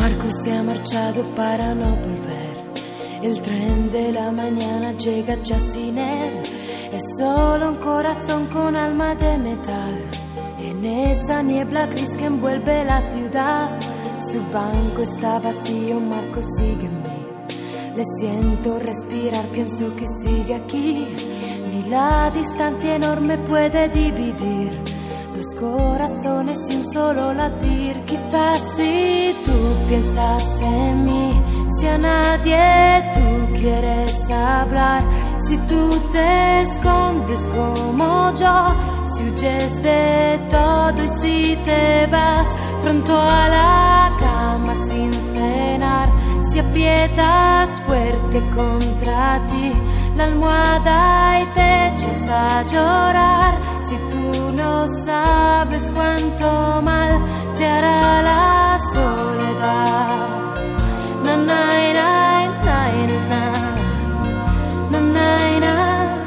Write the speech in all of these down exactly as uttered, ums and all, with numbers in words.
barco se ha marchado para no volver. El tren de la mañana llega ya sin él. Es solo un corazón con alma de metal. En esa niebla gris que envuelve la ciudad, su banco está vacío, Marco sigue en mí. Le siento respirar, pienso que sigue aquí. Ni la distancia enorme puede dividir dos corazones y un solo latir. Quizás si tú piensas en mí, si a nadie tú quieres hablar, si tú te escondes como yo, si huyes de todo y si te vas pronto a la cama sin cenar, si aprietas fuerte contra ti la almohada y te echas a llorar, si tú no sabes cuánto mal te hará la soledad. Na, na, na, na, na, na, na, na.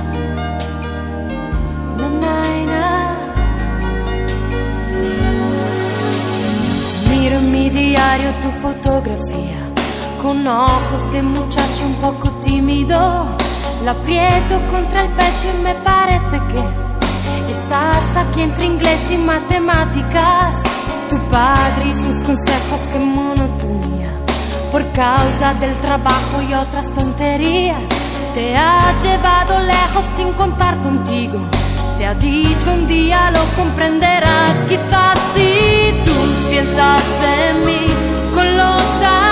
Miro en mi diario tu fotografía, con ojos de muchacho un poco tímido. La aprieto contra el pecho y me parece que estás aquí entre inglés y matemáticas. Tu padre y sus consejos, qué monotonía. Por causa del trabajo y otras tonterías, te ha llevado lejos sin contar contigo. Te ha dicho un día lo comprenderás. Quizás si tú piensas en mí, con los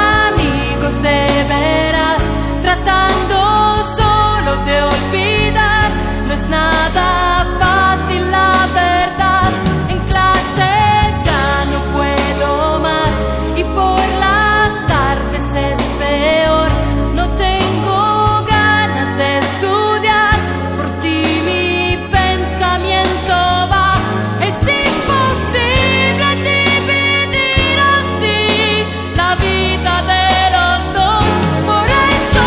amigos de veras, tratando solo de olvidar. No es nada fácil la verdad. En clase ya no puedo más y por las tardes es peor. No tengo ganas de estudiar, por ti mi pensamiento va. Es imposible dividir así la vida de los dos. Por eso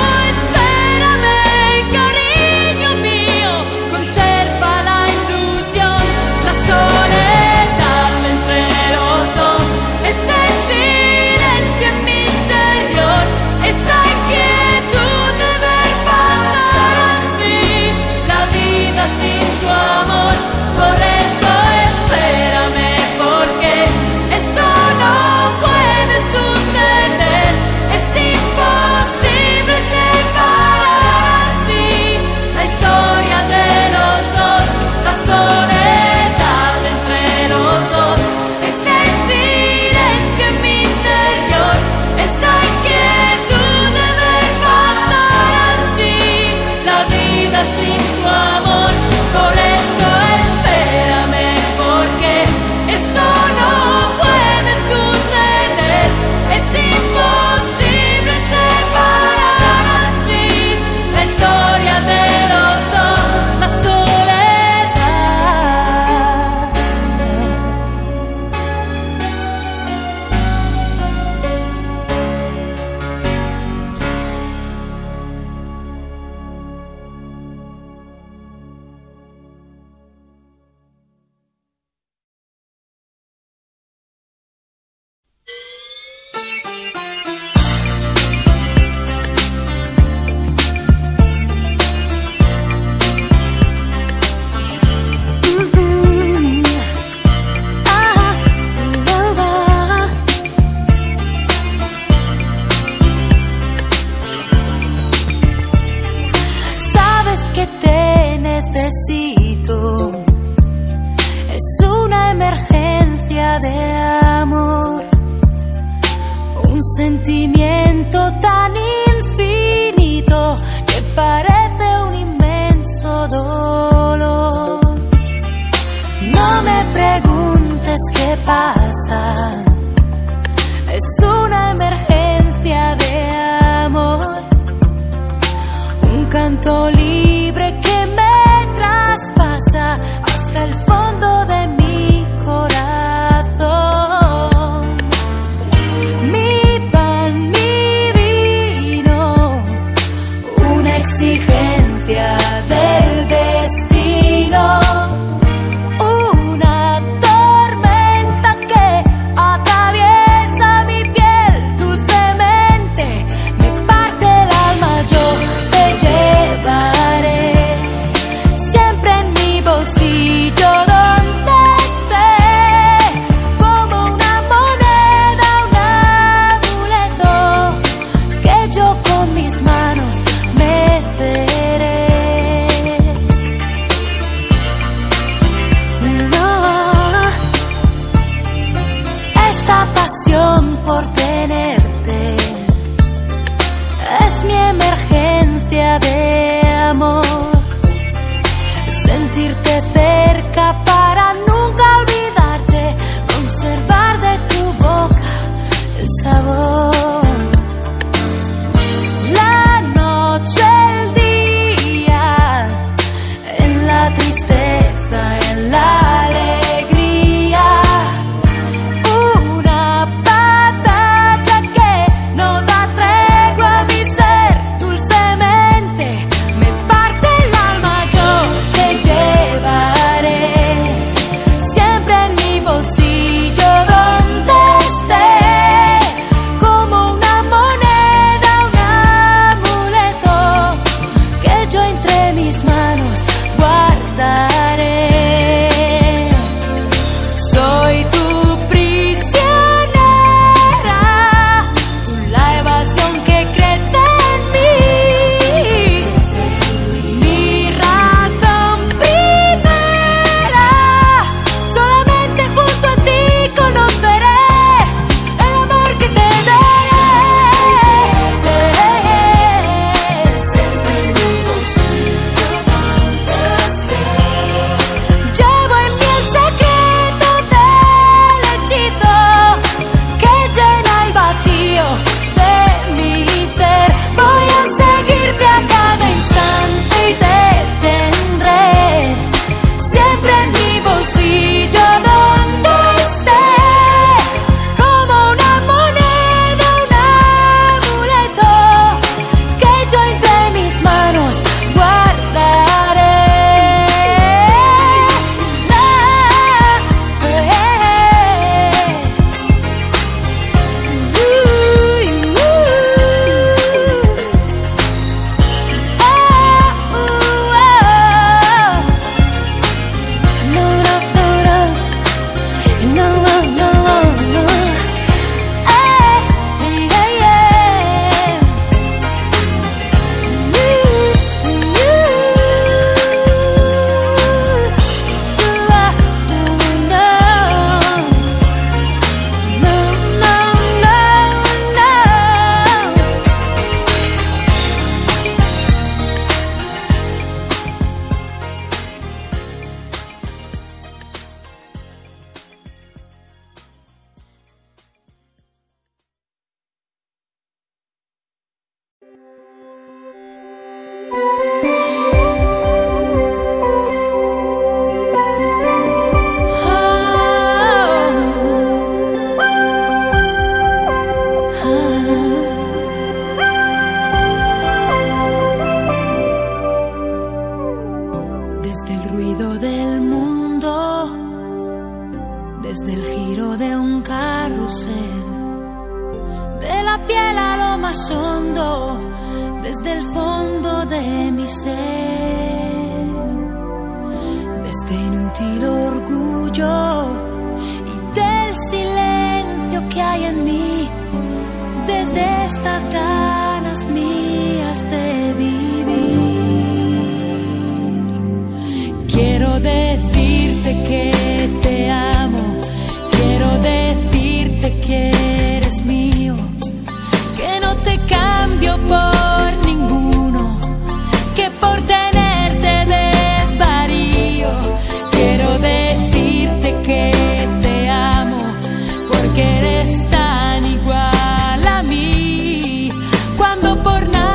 espérame, cariño mío, conserva la ilusión. La soledad entre los dos, este silencio en mi interior, esta inquietud de ver pasar así la vida sin tu amor. Por eso espérame, porque esto no puede suceder. Es imposible separar así la historia de los dos. La soledad entre los dos, este silencio en mi interior, esa inquietud de ver pasar así la vida sin tu amor. Por eso espérame, porque esto no puede suceder. Es imposible separar así la historia de los dos. La soledad. Sabes que te necesito, es una emergencia de amor, un sentimiento tan infinito que parece un inmenso dolor. No me preguntes qué pasa, es una emergencia de amor, un canto libre que me traspasa hasta el fondo de mi corazón. Mi pan, mi vida. pasión por tenerte, es mi emergencia de amor. Sentirte cerca para nunca olvidarte, conservar de tu boca el sabor. La noche, el día, en la tristeza, en la alegría, una batalla que no da tregua a mi ser. Dulcemente me parte el alma, yo te llevaré siempre en mi bolsillo donde esté, como una moneda, un amuleto que yo entre mis manos guardaré. Soy tu prisionera, tú la evasión que crece en mí, mi razón primera. Solamente junto a ti conoceré el amor que te daré. Siempre en mi bolsillo donde esté, llevo en mí el secreto del hechizo que llena el vacío de mi ser. Voy a seguirte a cada instante y te tendré siempre en mi bolsillo donde esté, como una moneda, un amuleto que yo entre mis manos guardaré. Desde el ruido del mundo, desde el giro de un carrusel, de la piel a lo más hondo, desde el fondo de mi ser, de este inútil orgullo y del silencio que hay en mí, desde estas ganas mías de vivir. Quiero decirte que te amo, quiero decirte que eres mío, que no te cambio por ninguno, que por tenerte desvarío. Quiero decirte que te amo, porque eres tan igual a mí, cuando por nada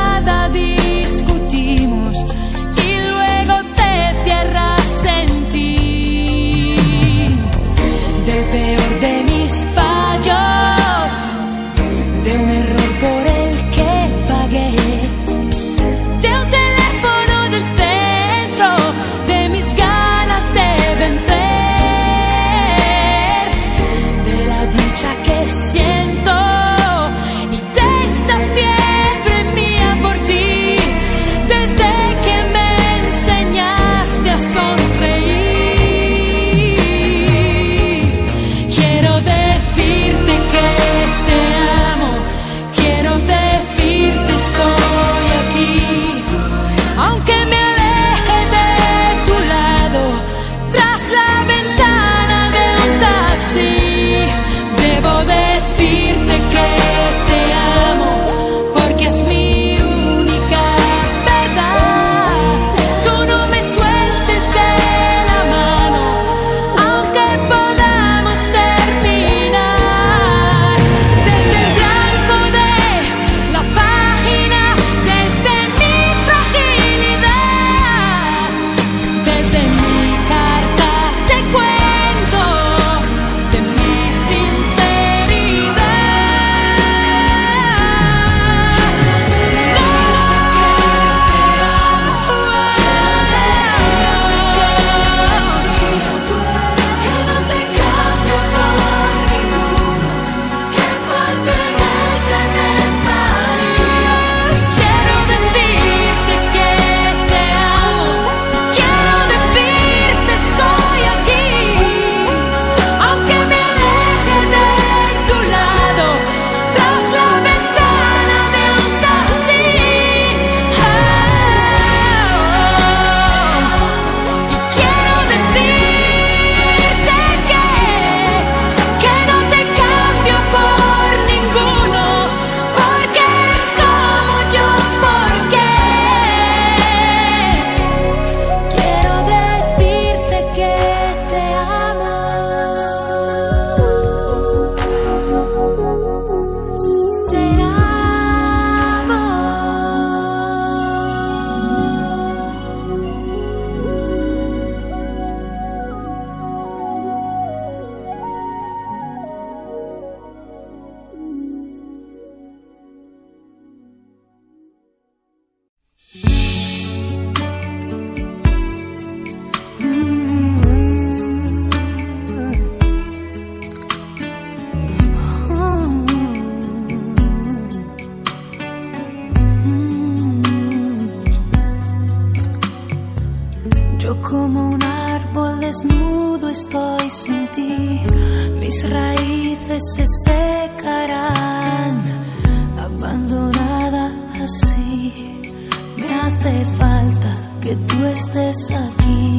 veces se secarán, abandonada así. Me hace falta que tú estés aquí.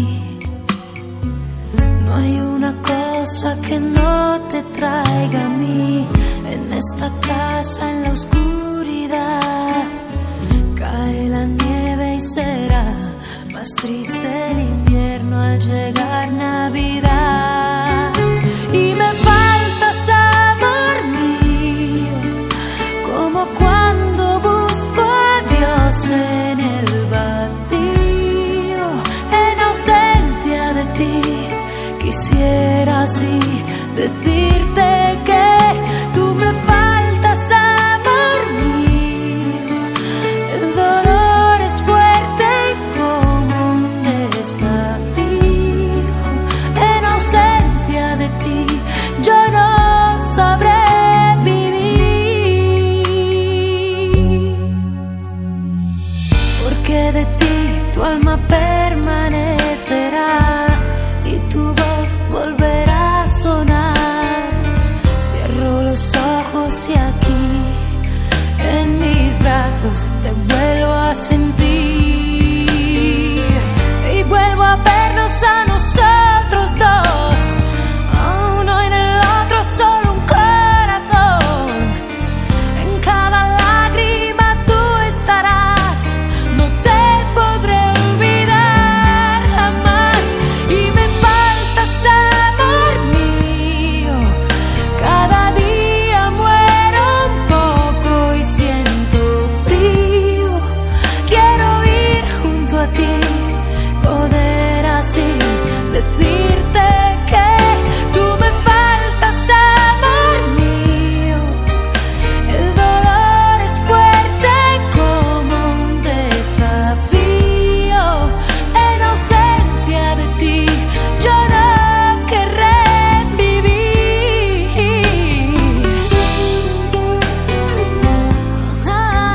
No hay una cosa que no te traiga a mí. En esta casa, en la oscuridad, cae la nieve y será más triste el invierno al llegar Navidad. Y me faltas, amor mío, como cuando busco a Dios en el vacío. En ausencia de ti, quisiera así decirte que tú me faltas, amor mío. El dolor es fuerte como un desafío. En ausencia de ti, yo no sabré vivir. Porque de ti tu alma permanecerá y tu voz volverá a sonar. Cierro los ojos y aquí en mis brazos te vuelvo a sentir y vuelvo a vernos a nosotros dos. Uno en el otro, solo un corazón. En cada lágrima tú estarás. No te podré olvidar jamás. Y me faltas, amor mío. Cada día muero un poco y siento frío. Quiero ir junto a ti, poder así decirte que tú me faltas, amor mío. El dolor es fuerte como un desafío. En ausencia de ti, yo no querré vivir. Ah, ah,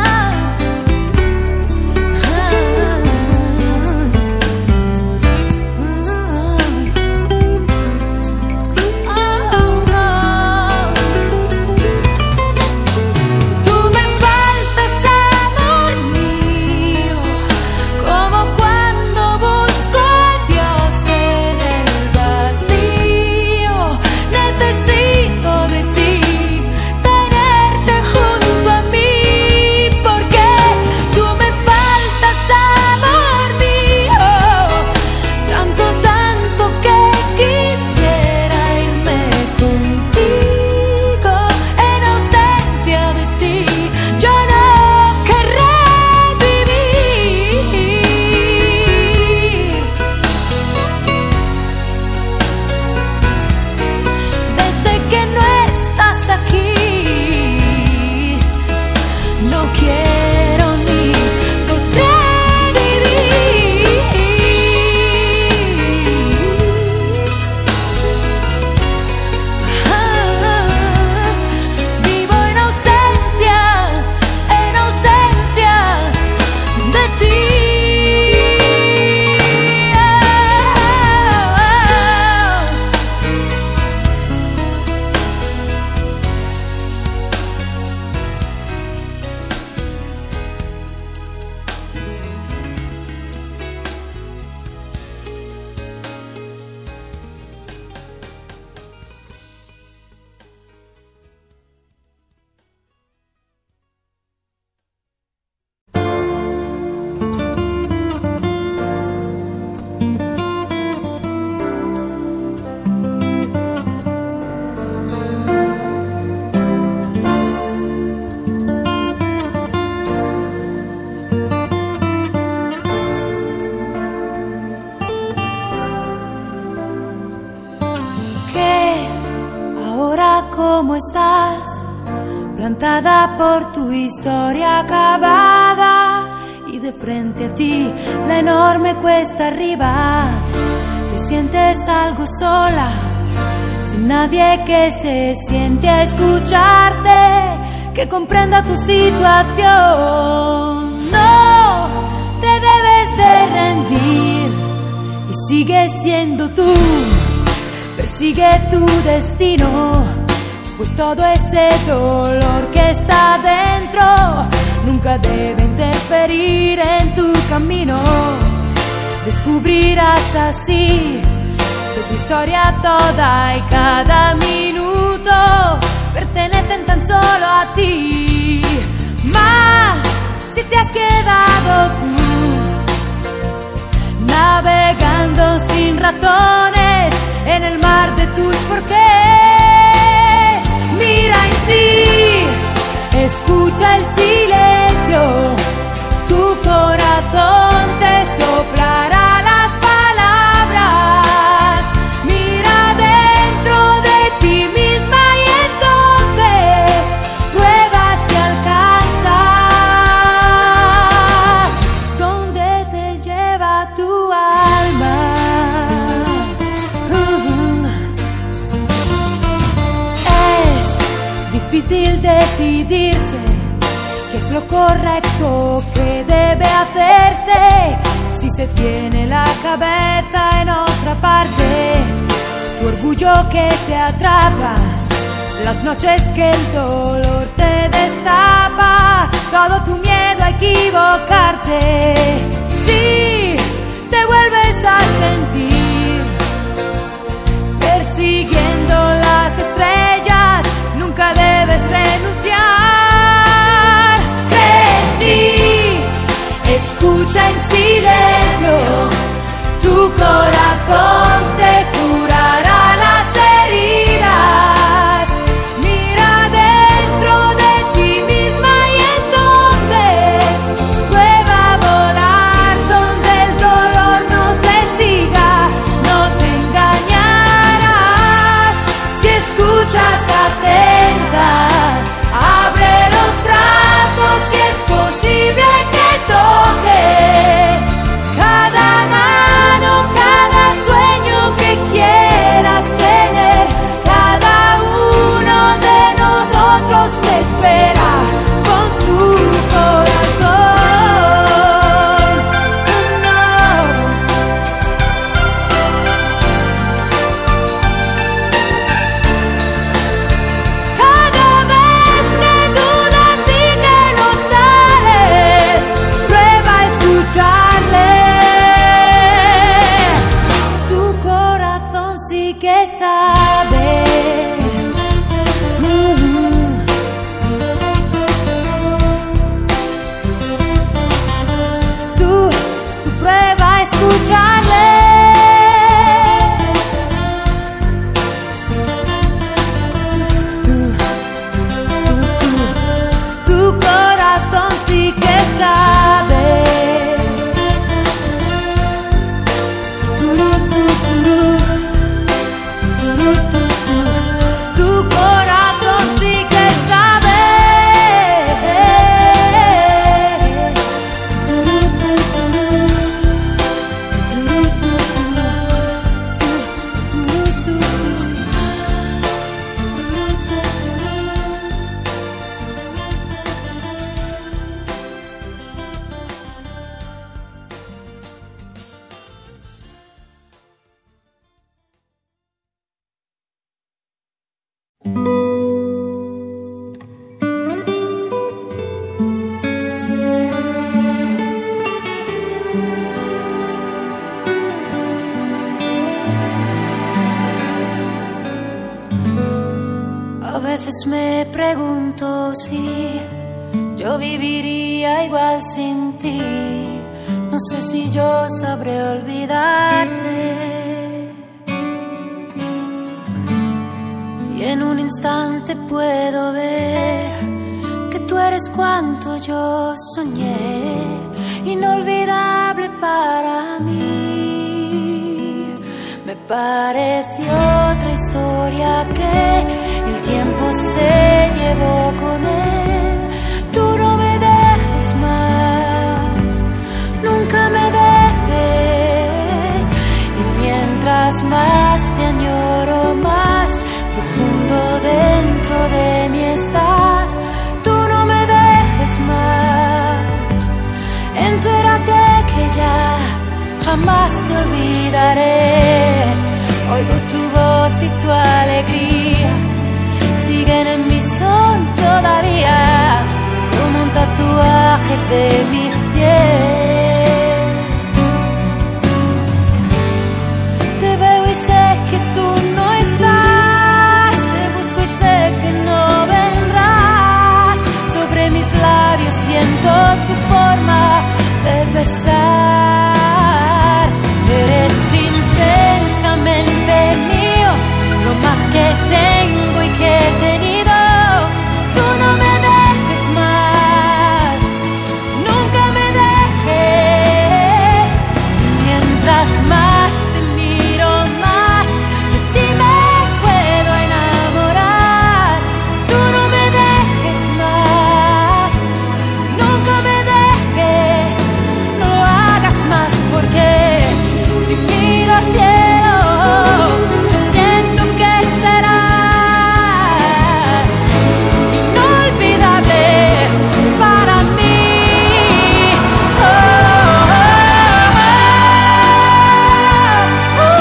Tú me faltas, amor mío, como cuando busco a Dios en el vacío. Necesito de ti, tenerte junto a mí, porque tú me faltas, amor mío. Tanto, tanto que quisiera irme contigo. En ausencia de ti, yo no querré vivir. Desde que no estás aquí, no quiero ni podré vivir. Ah, vivo en ausencia, en ausencia de ti. ¿Qué? Ahora, ¿cómo estás? Plantada por tu historia acabada y de frente a ti la enorme cuesta arriba. Te sientes algo sola, sin nadie que se siente a escucharte, que comprenda tu situación. No te debes de rendir y sigue siendo tú. Persigue tu destino, pues todo ese dolor que está dentro nunca debe interferir en tu camino. Descubrirás así que tu historia toda y cada minuto pertenecen tan solo a ti. Más si te has quedado tú navegando sin razones en el mar de tus porqués. Mira en ti, escucha el silencio, tu corazón te soplará las palabras. Mira dentro de ti misma y entonces prueba si alcanzas donde te lleva tu alma. Uh-huh. Es difícil decidirse qué es lo correcto que debe hacerse si se tiene la cabeza en otra parte. Tu orgullo que te atrapa, las noches que el dolor te destapa, todo tu miedo a equivocarte. Si te vuelves a sentir persiguiendo las estrellas, nunca debes renunciar. Cree en ti, escucha en silencio, tu corazón te curará las heridas. Mira dentro de ti misma y entonces prueba a volar donde el dolor no te siga, no te engañarás. Si escuchas atenta, abre los brazos si es posible que toques cada mano, cada sueño que quieras tener. Cada uno de nosotros te espera con su corazón. No. Cada vez que dudas y que no sales, prueba a escucharle. Tu corazón sí que sabe. Uh-huh. Tú, tú prueba a escucharle. Tú, tú, tú, tu corazón sí que sabe. Turu, tu, turu. Turu, tu, tu. Tu corazón sí que sabe. Turu, tu, turu. Turu, tu, turu. Turu, tu, turu. A veces me pregunto si yo viviría igual sin ti. No sé si yo sabré olvidarte. Y en un instante puedo ver que tú eres cuanto yo soñé, inolvidable para mí. Me pareció otra historia que el tiempo se llevó con él. Tú no me dejes más, nunca me dejes. Y mientras más te añoro, más profundo dentro de mí estás. Tú no me dejes más. Entérate que ya jamás te olvidaré. Oigo tu voz y tu alegría siguen en mi son todavía, como un tatuaje de mi piel. Te veo y sé que tú no estás, te busco y sé que no vendrás. Sobre mis labios siento tu forma de besar. Eres intensamente mío, lo más que tengo y que he tenido. Tú no me dejes más, nunca me dejes. Y mientras más te miro, más de ti me puedo enamorar. Tú no me dejes más, nunca me dejes. No lo hagas más, porque si miro al cielo, yo siento que serás inolvidable para mí. Oh, oh, oh, oh,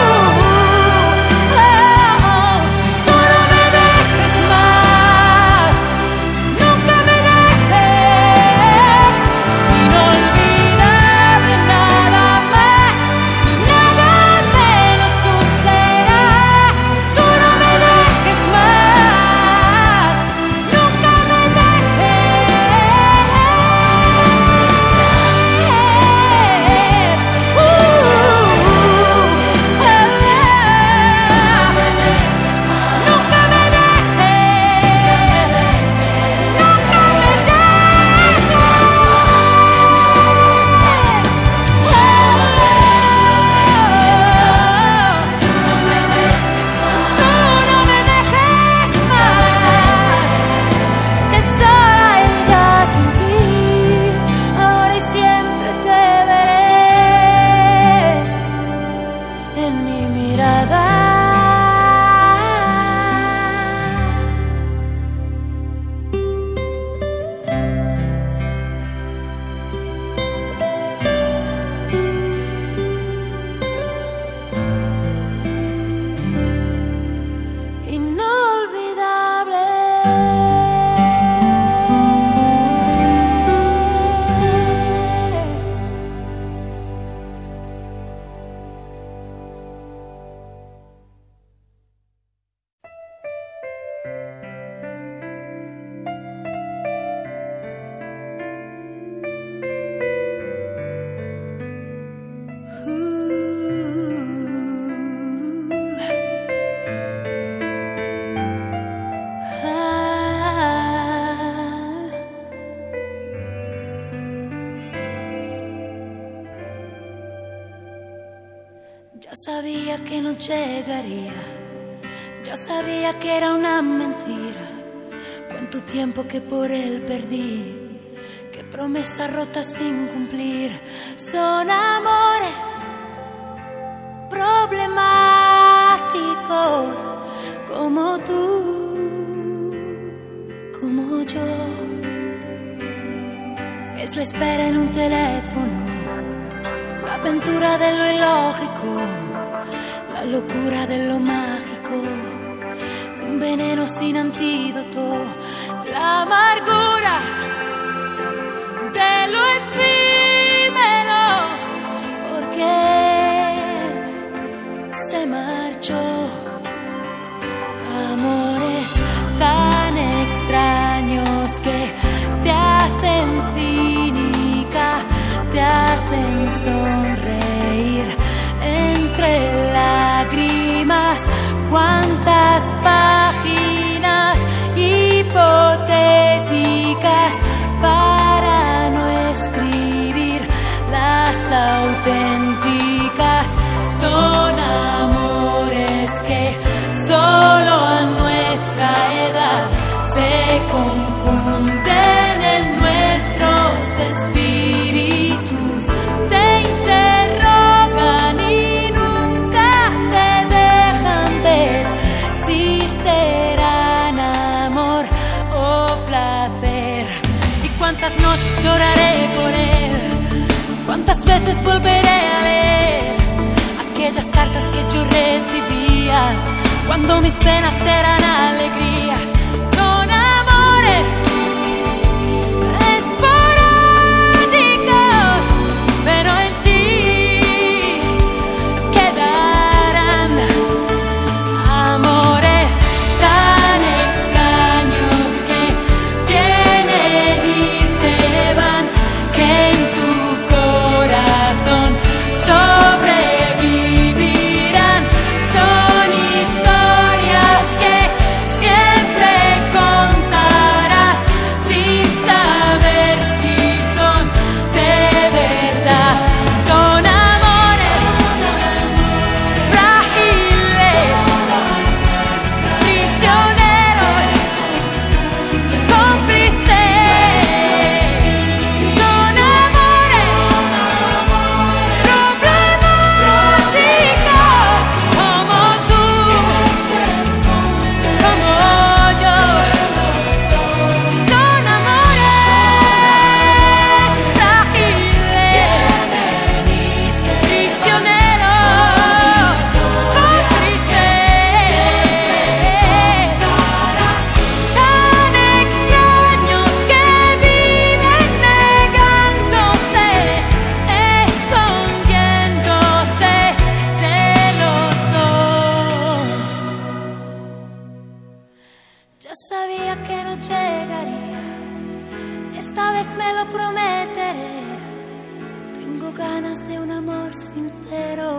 oh, oh. Tú no me dejes más, nunca me dejes. Inolvidable nada más, nada menos tú serás. Tú no me dejes más, nunca me dejes. Uh, Nunca me dejes, nunca me dejes. Tú no me dejes más, que sola ella sin ti. Ahora y siempre te veré en mi mirada. Inolvidable. Yo sabía que no llegaría, yo sabía que era una mentira. Cuánto tiempo que por él perdí, qué promesas rotas sin cumplir. Son amores problemáticos, como tú, como yo. Es la espera en un teléfono, la aventura de lo ilógico, la locura de lo mágico, un veneno sin antídoto, la amargura de lo efímero, porque se marchó. Amores tan extraños que te hacen cínica, te hacen sonreír entre lágrimas. Cuántas páginas hipotéticas para no escribir las auténticas. Son amores que solo a nuestra edad se confunden en nuestros espíritus. Te interrogan y nunca te dejan ver si serán amor o placer. Y cuántas noches lloraré por él, cuántas veces volveré a leer aquellas cartas que yo recibía cuando mis penas serán alegrías. Son amores esporádicos, pero en ti quedarán amores tan extraños que vienen y se van, que en tu corazón sobrevivirán. Son historias que siempre contarás sin saber si son de verdad. Son amores frágiles, prisioneros y cómplices. Son amores problemáticos, como tú, como yo. Son amores frágiles, prisioneros, cómplices, tan extraños que viven negándose, escondiéndose de los dos. Ya sabía que no llegaría, esta vez me lo prometeré. Tengo ganas de un amor sincero,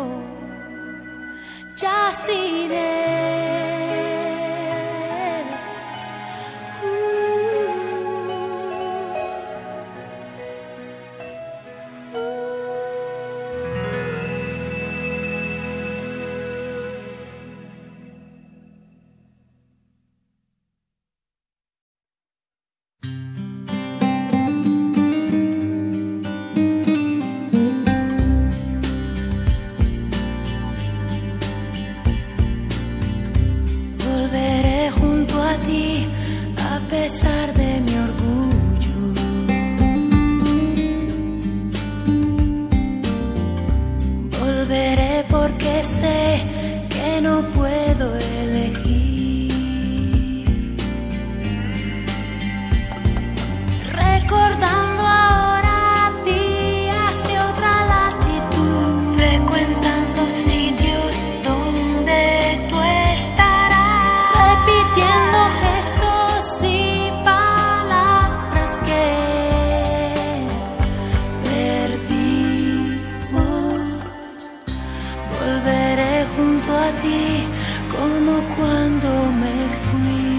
ya sin él. Uh, uh. Volveré junto a ti a pesar de mi orgullo. Volveré porque sé que no puedo elegir. Recordando ahora días de otra latitud, frecuentando sitios donde tú estarás, repitiendo gestos y palabras que perdimos. Volveré junto a ti como cuando me fui.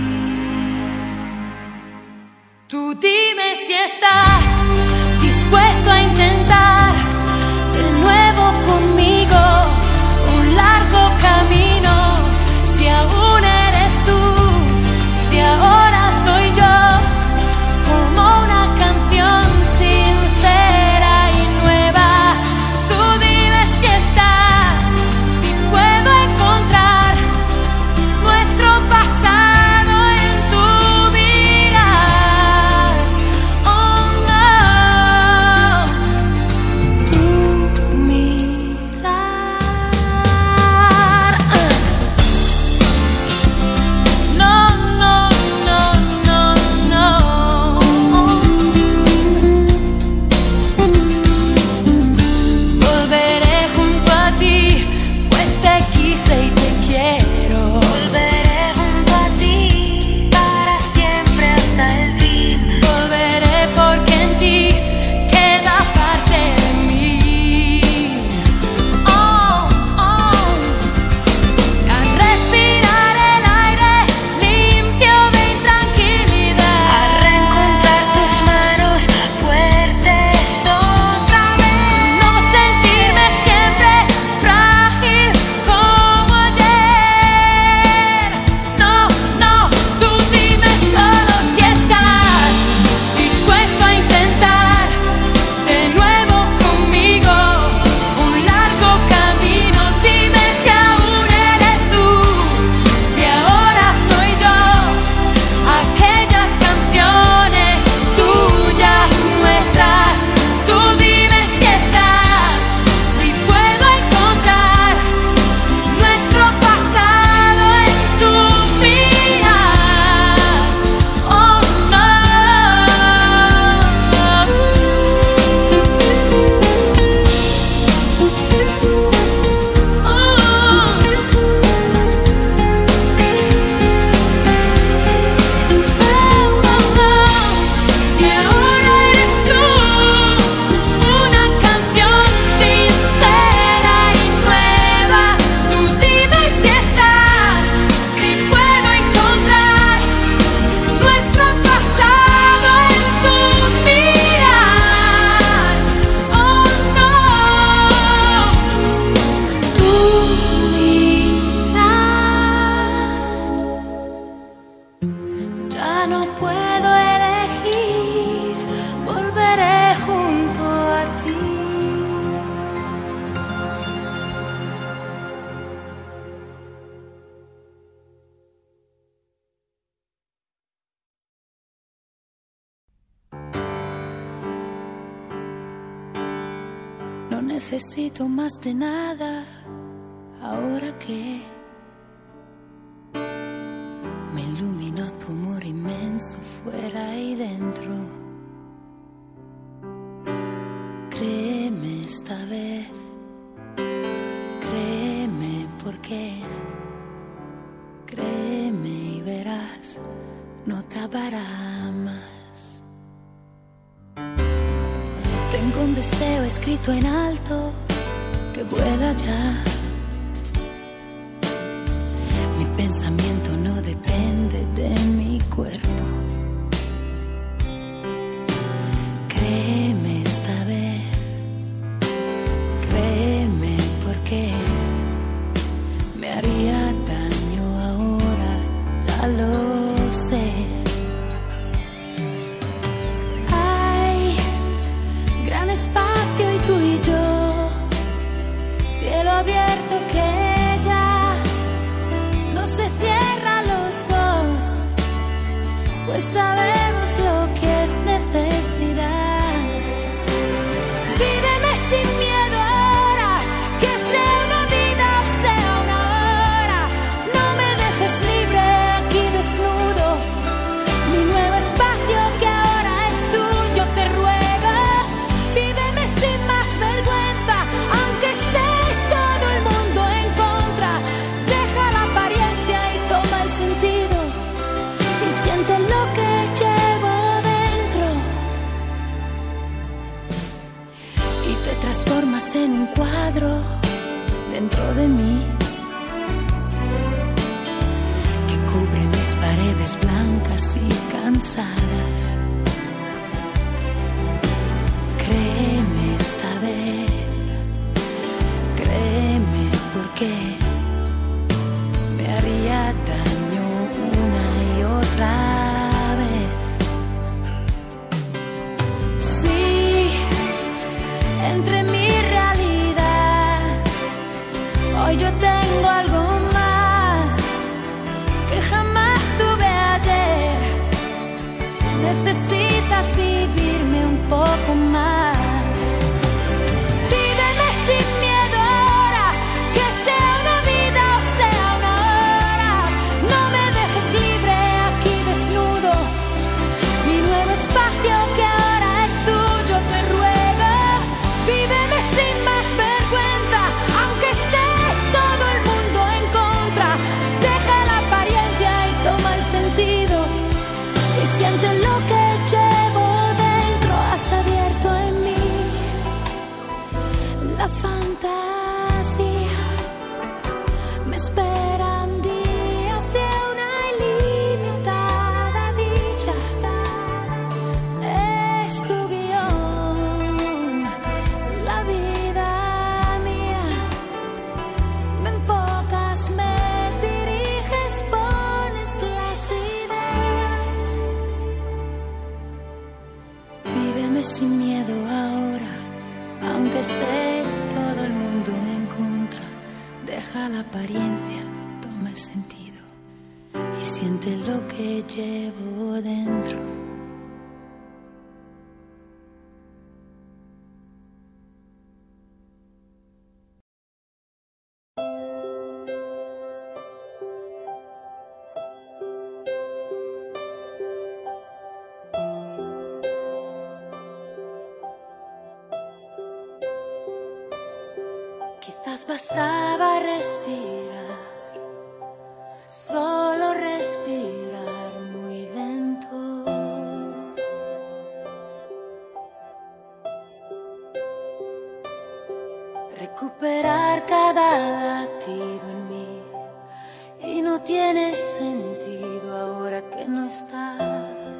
Tú dime si estás dispuesto a intentar de nuevo conmigo un largo camino. Si aún eres tú, si ahora soy yo, como una canción sincera y nueva. Tú dime si estás, si puedo encontrar nuestro pasado en tu vida. Oh no. puedo elegir, volveré junto a ti. No necesito más de nada ahora que me iluminó tu amor inmenso fuera y dentro. Créeme esta vez, créeme porque, créeme y verás, no acabará más. Tengo un deseo escrito en alto que vuela ya. Mi pensamiento no depende de mi cuerpo. Créeme esta vez, créeme porque me haría daño ahora, ya lo sé. Hay gran espacio y tú y yo, cielo abierto que se cierra los dos, pues sabemos lo que es necesidad. Víveme sin miedo ahora, que sea una vida o sea una hora. No me dejes libre aquí desnudo, mi nuevo espacio que ahora es tuyo, te ruego. Víveme sin más vergüenza, aunque esté todo el mundo en contra. Deja la apariencia y toma el sentido, y siente lo que llevo dentro. Y te transformas en un cuadro dentro de mí, que cubre mis paredes blancas y cansadas. Créeme esta vez, créeme porque me haría daño una y otra vez. Sí, entre mi realidad, hoy yo tengo algo más que jamás tuve ayer. Necesitas vivirme un poco más. Víveme sin miedo ahora, que sea una vida o sea una hora. No me dejes libre aquí desnudo, mi nuevo espacio que ahora es tuyo, te ruego. Víveme sin más vergüenza, aunque esté todo el mundo en contra. Deja la apariencia y toma el sentido, y siente lo que llevo dentro. Has abierto en mí la fantasía, me esperan días de una ilimitada dicha. Es tu guión, la vida mía. Me enfocas, me diriges, pones las ideas. Víveme sin miedo ahora, aunque esté todo el mundo en contra. Deja la apariencia, toma el sentido, y siente lo que llevo dentro. Quizás bastaba respirar, solo respirar muy lento. Recuperar cada latido en mí, y no tiene sentido ahora que no estás.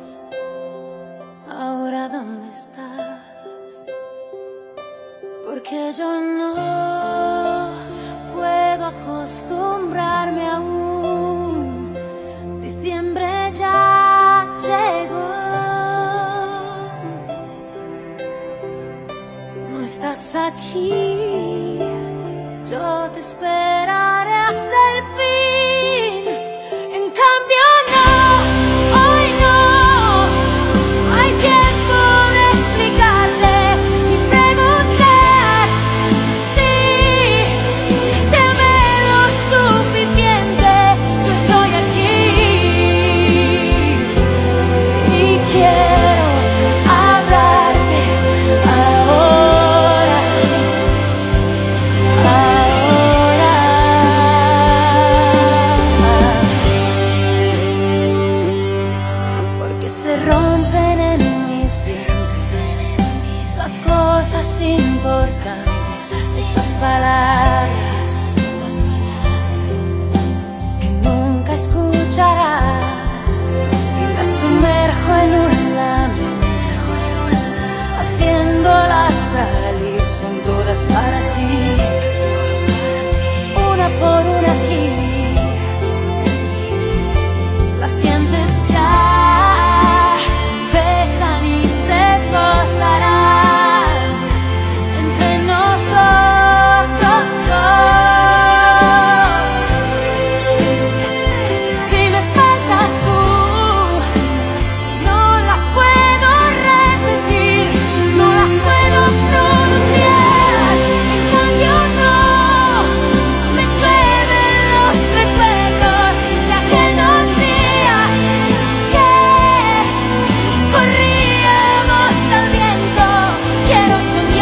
Ahora ¿dónde estás? Porque yo no puedo acostumbrarme aún. Diciembre ya llegó. estás aquí, yo te esperaré hasta el fin. En cambio no, hoy no hay tiempo de explicarte ni preguntar si te amé lo suficiente. Yo estoy aquí y quiero hablarte ahora, ahora. Porque se rompen en mis dientes las cosas importantes, esas palabras que nunca escucharás, y las sumerjo en un lamento, haciéndolas salir. Son todas para ti, una por una aquí. Las sientes ya, pesan y se posarán entre nosotros dos. Si me faltas tú, no las puedo repetir, no las puedo pronunciar. En cambio no, me llueven los recuerdos de aquellos días que corríamos al viento. Quiero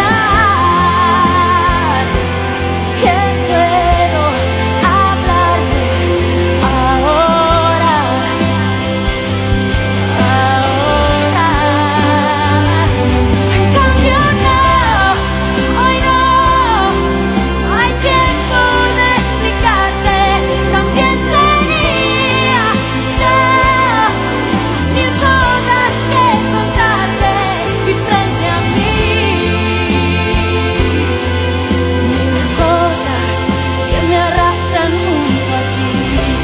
soñar que puedo hablarte ahora, ahora. En cambio no, hoy no hay tiempo de explicarte. También tenía ya mil cosas que contarte, y frente a mí mil cosas que me arrastran junto a ti.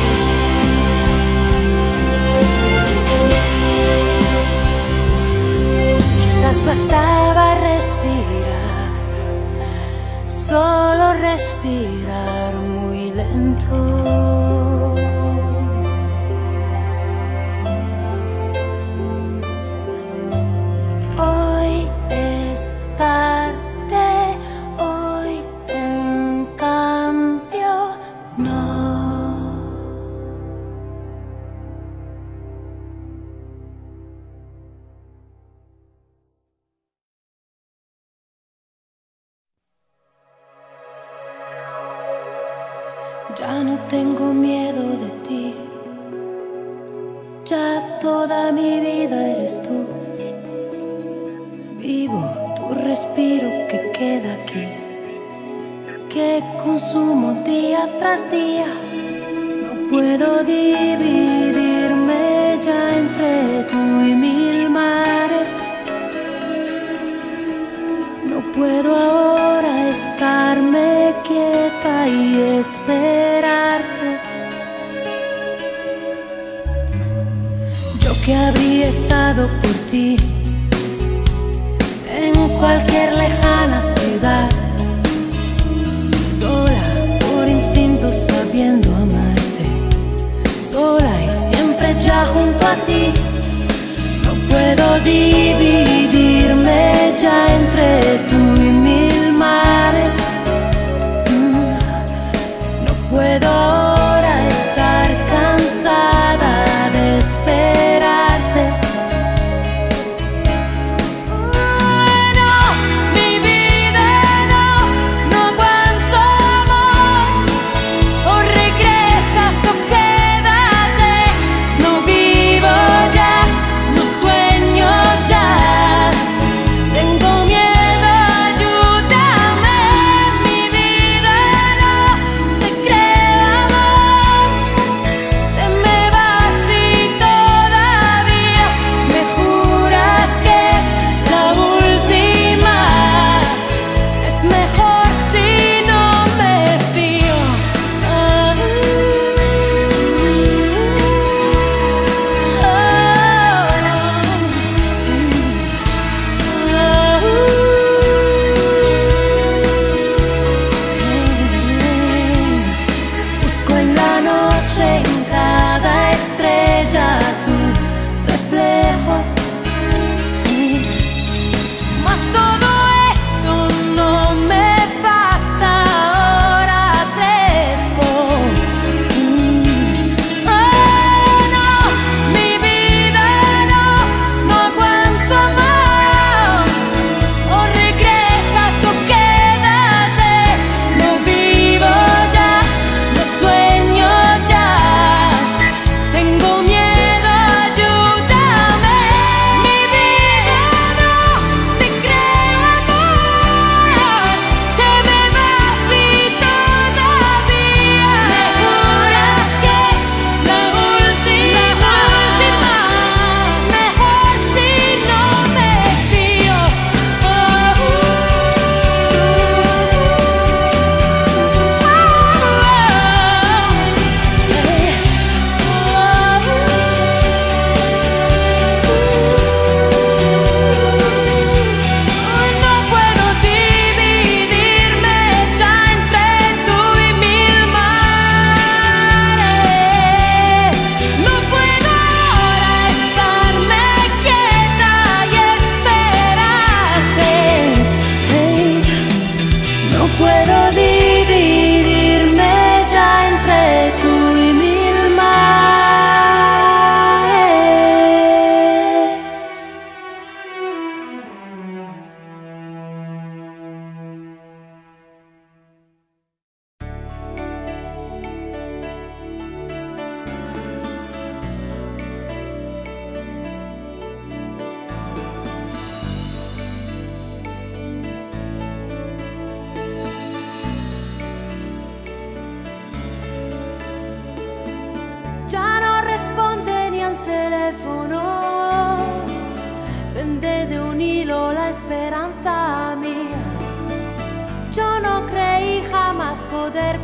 Quizás bastaba respirar, solo respirar muy lento. Hoy es tarde, hoy en cambio no. Ya no tengo miedo de ti, ya toda mi vida eres tú. Vivo tu respiro que queda aquí, que consumo día tras día. No puedo dividirme ya entre tú y mil mares. No puedo ahora estarme quieta y esperarte. Yo que habría estado por ti en cualquier lejana ciudad, sola por instinto sabiendo amarte, sola y siempre ya junto a ti. No puedo dividirme ya entre tú y mil mares. Mm, No puedo ahora estar cansada de esperarte. No, mi vida no, no aguanto amor. O regresas o quédate. No vivo ya, no sueño ya.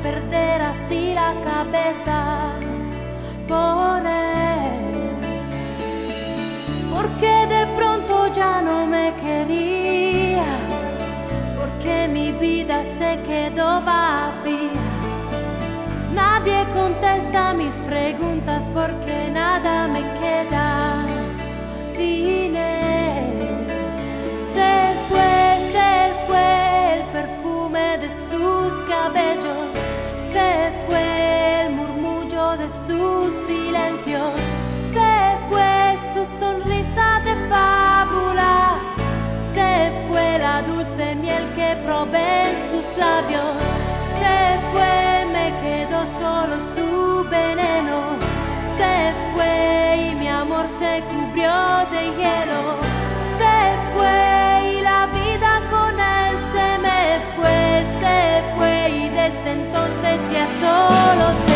perder así la cabeza por él, porque de pronto ya no me quería, porque mi vida se quedó vacía. Nadie contesta mis preguntas porque nada me queda sin él. Se fue, se fue el perfume de sus cabellos, se fue el murmullo de sus silencios, se fue su sonrisa de fábula, se fue la dulce miel que probé en sus labios, se fue, me quedó solo su veneno, se fue y mi amor se cubrió de hielo, se fue y la vida con él se me fue, se fue y desde entonces ya solo te